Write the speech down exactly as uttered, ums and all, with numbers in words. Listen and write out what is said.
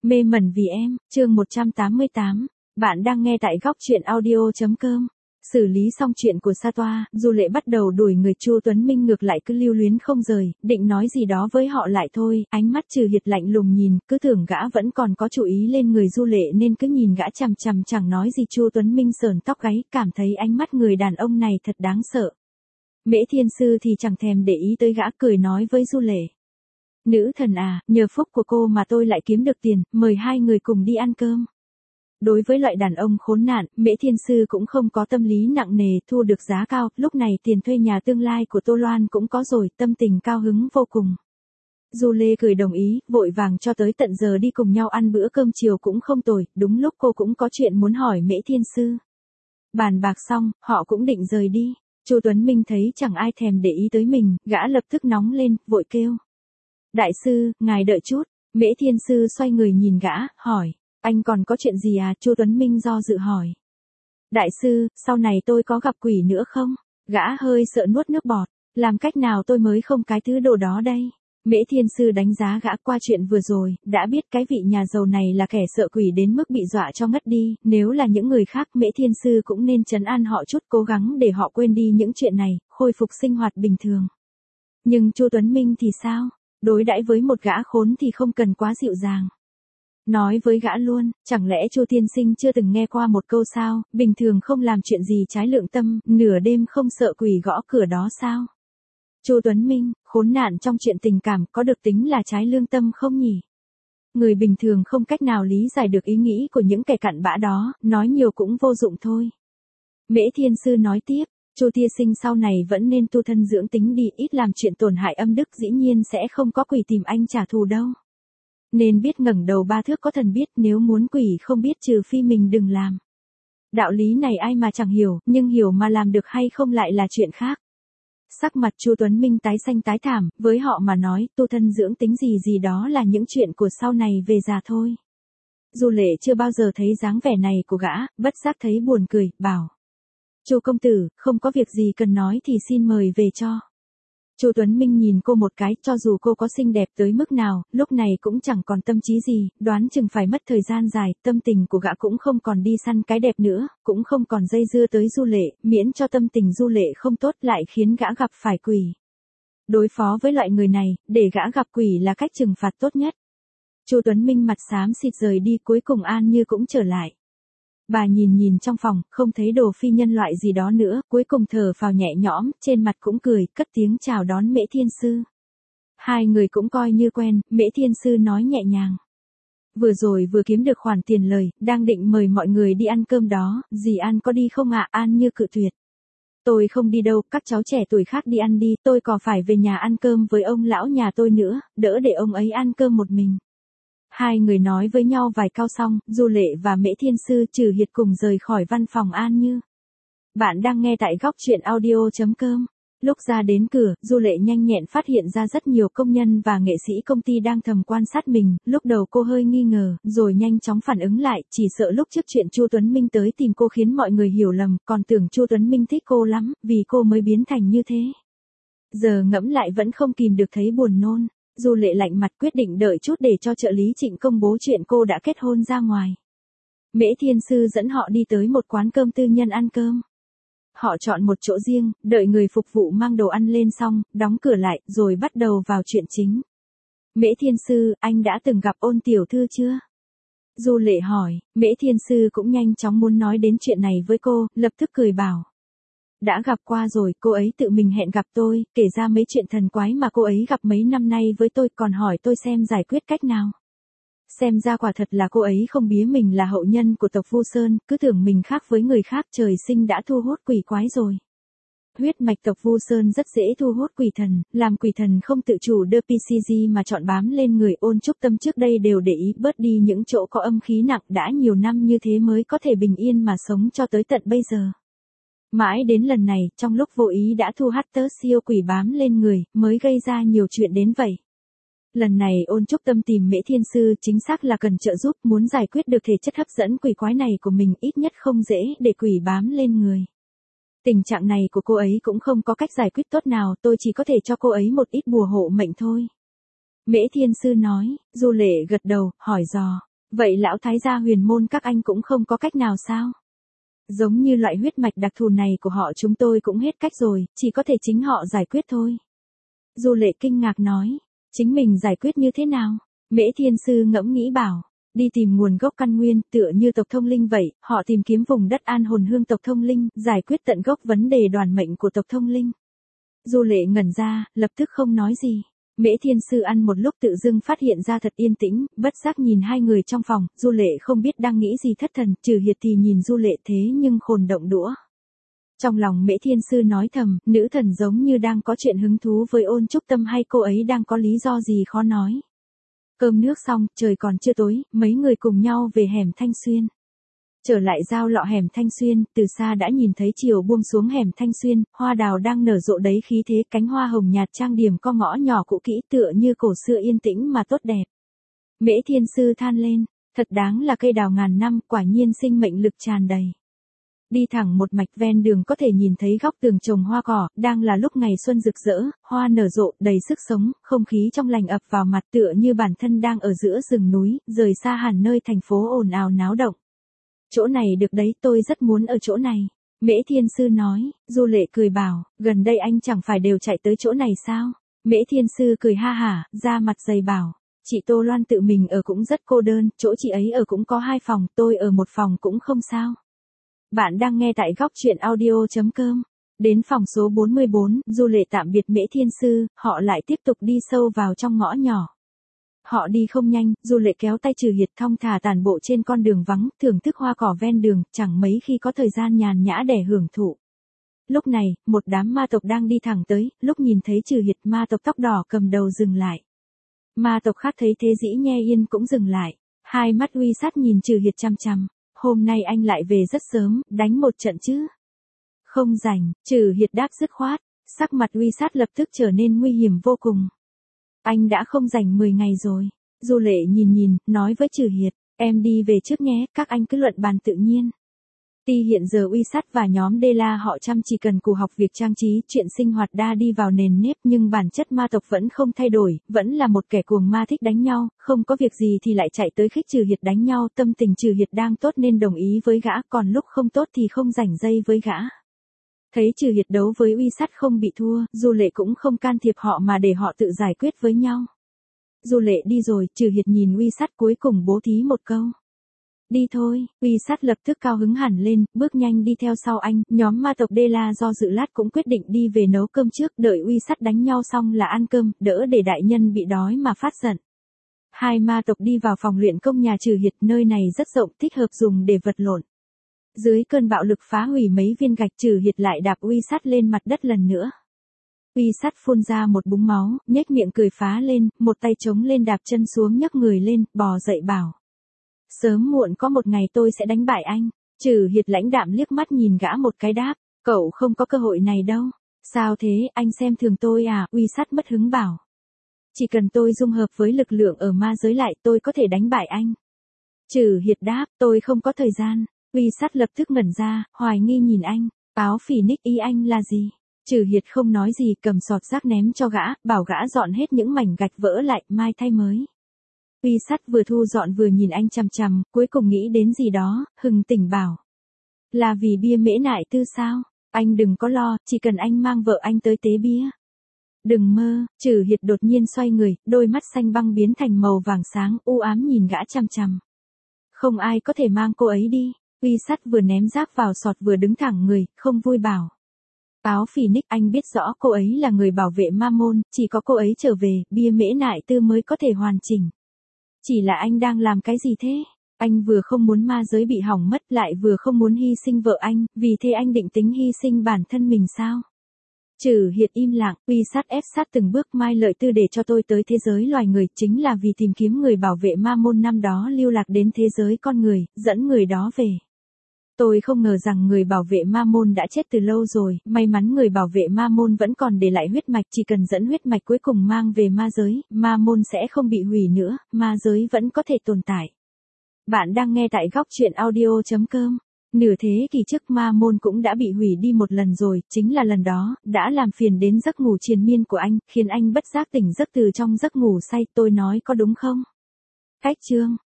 Mê mẩn vì em, chương một trăm tám mươi tám. Bạn đang nghe tại góc truyện audio chấm com. Xử lý xong chuyện của Sa Toa, Du Lệ bắt đầu đuổi người Chu Tuấn Minh ngược lại cứ lưu luyến không rời, định nói gì đó với họ lại thôi, ánh mắt Trừ Hiệt lạnh lùng nhìn, cứ tưởng gã vẫn còn có chú ý lên người Du Lệ nên cứ nhìn gã chằm chằm chẳng nói gì. Chu Tuấn Minh sờn tóc gáy, cảm thấy ánh mắt người đàn ông này thật đáng sợ. Mễ Thiên Sư thì chẳng thèm để ý tới gã, cười nói với Du Lệ. Nữ thần à, nhờ phúc của cô mà tôi lại kiếm được tiền, mời hai người cùng đi ăn cơm. Đối với loại đàn ông khốn nạn, Mễ Thiên Sư cũng không có tâm lý nặng nề, thua được giá cao, lúc này tiền thuê nhà tương lai của Tô Loan cũng có rồi, tâm tình cao hứng vô cùng. Du Lê cười đồng ý, vội vàng cho tới tận giờ đi cùng nhau ăn bữa cơm chiều cũng không tồi, đúng lúc cô cũng có chuyện muốn hỏi Mễ Thiên Sư. Bàn bạc xong, họ cũng định rời đi. Chu Tuấn Minh thấy chẳng ai thèm để ý tới mình, gã lập tức nóng lên, vội kêu. Đại sư, ngài đợi chút. Mễ Thiên Sư xoay người nhìn gã, hỏi. Anh còn có chuyện gì à? Chu Tuấn Minh do dự hỏi. Đại sư, sau này tôi có gặp quỷ nữa không? Gã hơi sợ nuốt nước bọt. Làm cách nào tôi mới không cái thứ đồ đó đây? Mễ Thiên Sư đánh giá gã qua chuyện vừa rồi, đã biết cái vị nhà giàu này là kẻ sợ quỷ đến mức bị dọa cho ngất đi, nếu là những người khác Mễ Thiên Sư cũng nên trấn an họ chút, cố gắng để họ quên đi những chuyện này, khôi phục sinh hoạt bình thường. Nhưng Chu Tuấn Minh thì sao? Đối đãi với một gã khốn thì không cần quá dịu dàng. Nói với gã luôn, chẳng lẽ Chu tiên sinh chưa từng nghe qua một câu sao, bình thường không làm chuyện gì trái lương tâm, nửa đêm không sợ quỷ gõ cửa đó sao? Chu Tuấn Minh, khốn nạn trong chuyện tình cảm có được tính là trái lương tâm không nhỉ? Người bình thường không cách nào lý giải được ý nghĩ của những kẻ cặn bã đó, nói nhiều cũng vô dụng thôi. Mễ Thiên Sư nói tiếp. Chu tiên sinh sau này vẫn nên tu thân dưỡng tính đi, ít làm chuyện tổn hại âm đức, dĩ nhiên sẽ không có quỷ tìm anh trả thù đâu. Nên biết ngẩng đầu ba thước có thần biết, nếu muốn quỷ không biết trừ phi mình đừng làm. Đạo lý này ai mà chẳng hiểu, nhưng hiểu mà làm được hay không lại là chuyện khác. Sắc mặt Chu Tuấn Minh tái xanh tái thảm, với họ mà nói, tu thân dưỡng tính gì gì đó là những chuyện của sau này về già thôi. Du Lệ chưa bao giờ thấy dáng vẻ này của gã, bất giác thấy buồn cười, bảo. Chu công tử, không có việc gì cần nói thì xin mời về cho. Chu Tuấn Minh nhìn cô một cái, cho dù cô có xinh đẹp tới mức nào, lúc này cũng chẳng còn tâm trí gì, đoán chừng phải mất thời gian dài, tâm tình của gã cũng không còn đi săn cái đẹp nữa, cũng không còn dây dưa tới Du Lệ, miễn cho tâm tình Du Lệ không tốt lại khiến gã gặp phải quỷ. Đối phó với loại người này, để gã gặp quỷ là cách trừng phạt tốt nhất. Chu Tuấn Minh mặt xám xịt rời đi, cuối cùng An Như cũng trở lại. Bà nhìn nhìn trong phòng, không thấy đồ phi nhân loại gì đó nữa, cuối cùng thở phào nhẹ nhõm, trên mặt cũng cười, cất tiếng chào đón Mễ Thiên Sư. Hai người cũng coi như quen, Mễ Thiên Sư nói nhẹ nhàng. Vừa rồi vừa kiếm được khoản tiền lời, đang định mời mọi người đi ăn cơm đó, dì An có đi không ạ? An Như cự tuyệt. Tôi không đi đâu, các cháu trẻ tuổi khác đi ăn đi, tôi còn phải về nhà ăn cơm với ông lão nhà tôi nữa, đỡ để ông ấy ăn cơm một mình. Hai người nói với nhau vài câu xong, Du Lệ và Mễ Thiên Sư Trừ Hiệt cùng rời khỏi văn phòng An Như. Bạn đang nghe tại góc truyện audio chấm com. Lúc ra đến cửa, Du Lệ nhanh nhẹn phát hiện ra rất nhiều công nhân và nghệ sĩ công ty đang thầm quan sát mình, lúc đầu cô hơi nghi ngờ, rồi nhanh chóng phản ứng lại, chỉ sợ lúc trước chuyện Chu Tuấn Minh tới tìm cô khiến mọi người hiểu lầm, còn tưởng Chu Tuấn Minh thích cô lắm, vì cô mới biến thành như thế. Giờ ngẫm lại vẫn không kìm được thấy buồn nôn. Du Lệ lạnh mặt quyết định đợi chút để cho trợ lý Trịnh công bố chuyện cô đã kết hôn ra ngoài. Mễ Thiên Sư dẫn họ đi tới một quán cơm tư nhân ăn cơm. Họ chọn một chỗ riêng, đợi người phục vụ mang đồ ăn lên xong, đóng cửa lại, rồi bắt đầu vào chuyện chính. Mễ Thiên Sư, anh đã từng gặp Ôn tiểu thư chưa? Du Lệ hỏi, Mễ Thiên Sư cũng nhanh chóng muốn nói đến chuyện này với cô, lập tức cười bảo. Đã gặp qua rồi, cô ấy tự mình hẹn gặp tôi, kể ra mấy chuyện thần quái mà cô ấy gặp mấy năm nay với tôi, còn hỏi tôi xem giải quyết cách nào. Xem ra quả thật là cô ấy không bía mình là hậu nhân của tộc Vu Sơn, cứ tưởng mình khác với người khác, trời sinh đã thu hút quỷ quái rồi. Huyết mạch tộc Vu Sơn rất dễ thu hút quỷ thần, làm quỷ thần không tự chủ đưa pê xê giê mà chọn bám lên người. Ôn Trúc Tâm trước đây đều để ý bớt đi những chỗ có âm khí nặng, đã nhiều năm như thế mới có thể bình yên mà sống cho tới tận bây giờ. Mãi đến lần này, trong lúc vô ý đã thu hắt tớ siêu quỷ bám lên người, mới gây ra nhiều chuyện đến vậy. Lần này Ôn Trúc Tâm tìm Mễ Thiên Sư chính xác là cần trợ giúp, muốn giải quyết được thể chất hấp dẫn quỷ quái này của mình, ít nhất không dễ để quỷ bám lên người. Tình trạng này của cô ấy cũng không có cách giải quyết tốt nào, tôi chỉ có thể cho cô ấy một ít bùa hộ mệnh thôi. Mễ Thiên Sư nói. Du Lệ gật đầu, hỏi dò. Vậy lão thái gia huyền môn các anh cũng không có cách nào sao? Giống như loại huyết mạch đặc thù này của họ chúng tôi cũng hết cách rồi, chỉ có thể chính họ giải quyết thôi. Du Lệ kinh ngạc nói, chính mình giải quyết như thế nào? Mễ Thiên Sư ngẫm nghĩ bảo, đi tìm nguồn gốc căn nguyên, tựa như tộc Thông Linh vậy, họ tìm kiếm vùng đất an hồn hương tộc Thông Linh, giải quyết tận gốc vấn đề đoàn mệnh của tộc Thông Linh. Du Lệ ngẩn ra, lập tức không nói gì. Mễ Thiên Sư ăn một lúc tự dưng phát hiện ra thật yên tĩnh, bất giác nhìn hai người trong phòng, Du Lệ không biết đang nghĩ gì thất thần, Trừ Hiệt thì nhìn Du Lệ thế nhưng khồn động đũa. Trong lòng Mễ Thiên Sư nói thầm, nữ thần giống như đang có chuyện hứng thú với Ôn Trúc Tâm hay cô ấy đang có lý do gì khó nói. Cơm nước xong, trời còn chưa tối, mấy người cùng nhau về hẻm Thanh Xuyên. Trở lại giao lọ hẻm Thanh Xuyên, từ xa đã nhìn thấy chiều buông xuống hẻm Thanh Xuyên, hoa đào đang nở rộ đấy khí thế, cánh hoa hồng nhạt trang điểm co ngõ nhỏ cũ kỹ tựa như cổ xưa yên tĩnh mà tốt đẹp. Mễ Thiên Sư than lên, thật đáng là cây đào ngàn năm, quả nhiên sinh mệnh lực tràn đầy. Đi thẳng một mạch ven đường có thể nhìn thấy góc tường trồng hoa cỏ, đang là lúc ngày xuân rực rỡ, hoa nở rộ, đầy sức sống, không khí trong lành ập vào mặt tựa như bản thân đang ở giữa rừng núi, rời xa hẳn nơi thành phố ồn ào náo động. Chỗ này được đấy, tôi rất muốn ở chỗ này. Mễ Thiên Sư nói, Du Lệ cười bảo, gần đây anh chẳng phải đều chạy tới chỗ này sao? Mễ Thiên Sư cười ha hả, ra mặt dày bảo, chị Tô Loan tự mình ở cũng rất cô đơn, chỗ chị ấy ở cũng có hai phòng, tôi ở một phòng cũng không sao. Bạn đang nghe tại góc truyện audio.com. Đến phòng số bốn mươi bốn, Du Lệ tạm biệt Mễ Thiên Sư, họ lại tiếp tục đi sâu vào trong ngõ nhỏ. Họ đi không nhanh, Du Lệ kéo tay Trừ Hiệt thong thả tản bộ trên con đường vắng, thưởng thức hoa cỏ ven đường, chẳng mấy khi có thời gian nhàn nhã để hưởng thụ. Lúc này, một đám ma tộc đang đi thẳng tới, lúc nhìn thấy Trừ Hiệt, ma tộc tóc đỏ cầm đầu dừng lại. Ma tộc khác thấy thế dĩ nhe yên cũng dừng lại, hai mắt uy sát nhìn Trừ Hiệt chăm chăm. Hôm nay anh lại về rất sớm, đánh một trận chứ? Không rảnh, Trừ Hiệt đáp dứt khoát, sắc mặt uy sát lập tức trở nên nguy hiểm vô cùng. Anh đã không rảnh mười ngày rồi. Du Lệ nhìn nhìn, nói với Trừ Hiệt, em đi về trước nhé, các anh cứ luận bàn tự nhiên. Tuy hiện giờ uy sát và nhóm Đê La họ chăm chỉ cần cù học việc trang trí, chuyện sinh hoạt đa đi vào nền nếp nhưng bản chất ma tộc vẫn không thay đổi, vẫn là một kẻ cuồng ma thích đánh nhau, không có việc gì thì lại chạy tới khích Trừ Hiệt đánh nhau, tâm tình Trừ Hiệt đang tốt nên đồng ý với gã, còn lúc không tốt thì không rảnh dây với gã. Thấy Trừ Hiệt đấu với uy sát không bị thua, Du Lệ cũng không can thiệp họ mà để họ tự giải quyết với nhau. Du Lệ đi rồi, Trừ Hiệt nhìn uy sát cuối cùng bố thí một câu. Đi thôi, uy sát lập tức cao hứng hẳn lên, bước nhanh đi theo sau anh, nhóm ma tộc Đê La do dự lát cũng quyết định đi về nấu cơm trước, đợi uy sát đánh nhau xong là ăn cơm, đỡ để đại nhân bị đói mà phát giận. Hai ma tộc đi vào phòng luyện công nhà Trừ Hiệt, nơi này rất rộng, thích hợp dùng để vật lộn. Dưới cơn bạo lực phá hủy mấy viên gạch, Trừ Hiệt lại đạp uy sát lên mặt đất lần nữa. Uy sát phun ra một búng máu, nhếch miệng cười phá lên, một tay chống lên đạp chân xuống nhấc người lên, bò dậy bảo. Sớm muộn có một ngày tôi sẽ đánh bại anh. Trừ Hiệt lãnh đạm liếc mắt nhìn gã một cái đáp, cậu không có cơ hội này đâu. Sao thế, anh xem thường tôi à? Uy sát mất hứng bảo. Chỉ cần tôi dung hợp với lực lượng ở ma giới lại tôi có thể đánh bại anh. Trừ Hiệt đáp, tôi không có thời gian. Uy sát lập tức ngẩn ra, hoài nghi nhìn anh, áo phỉ nick ý anh là gì? Trừ Hiệt không nói gì, cầm sọt rác ném cho gã, bảo gã dọn hết những mảnh gạch vỡ lại, mai thay mới. Uy sát vừa thu dọn vừa nhìn anh chằm chằm, cuối cùng nghĩ đến gì đó, hừng tỉnh bảo. Là vì bia Mễ Nại Tư sao? Anh đừng có lo, chỉ cần anh mang vợ anh tới tế bia. Đừng mơ, Trừ Hiệt đột nhiên xoay người, đôi mắt xanh băng biến thành màu vàng sáng, u ám nhìn gã chằm chằm. Không ai có thể mang cô ấy đi. Uy sát vừa ném rác vào sọt vừa đứng thẳng người, không vui bảo. Áo phỉ nick, anh biết rõ cô ấy là người bảo vệ ma môn, chỉ có cô ấy trở về, bia Mễ Nại Tư mới có thể hoàn chỉnh. Chỉ là anh đang làm cái gì thế? Anh vừa không muốn ma giới bị hỏng mất lại vừa không muốn hy sinh vợ anh, vì thế anh định tính hy sinh bản thân mình sao? Trừ Hiệt im lặng, uy sát ép sát từng bước, Mai Lợi Tư để cho tôi tới thế giới loài người chính là vì tìm kiếm người bảo vệ ma môn năm đó lưu lạc đến thế giới con người, dẫn người đó về. Tôi không ngờ rằng người bảo vệ ma môn đã chết từ lâu rồi, may mắn người bảo vệ ma môn vẫn còn để lại huyết mạch, chỉ cần dẫn huyết mạch cuối cùng mang về ma giới, ma môn sẽ không bị hủy nữa, ma giới vẫn có thể tồn tại. Bạn đang nghe tại góc truyện audio.com. Nửa thế kỷ trước ma môn cũng đã bị hủy đi một lần rồi, chính là lần đó, đã làm phiền đến giấc ngủ triền miên của anh, khiến anh bất giác tỉnh giấc từ trong giấc ngủ say, tôi nói có đúng không? Cách chương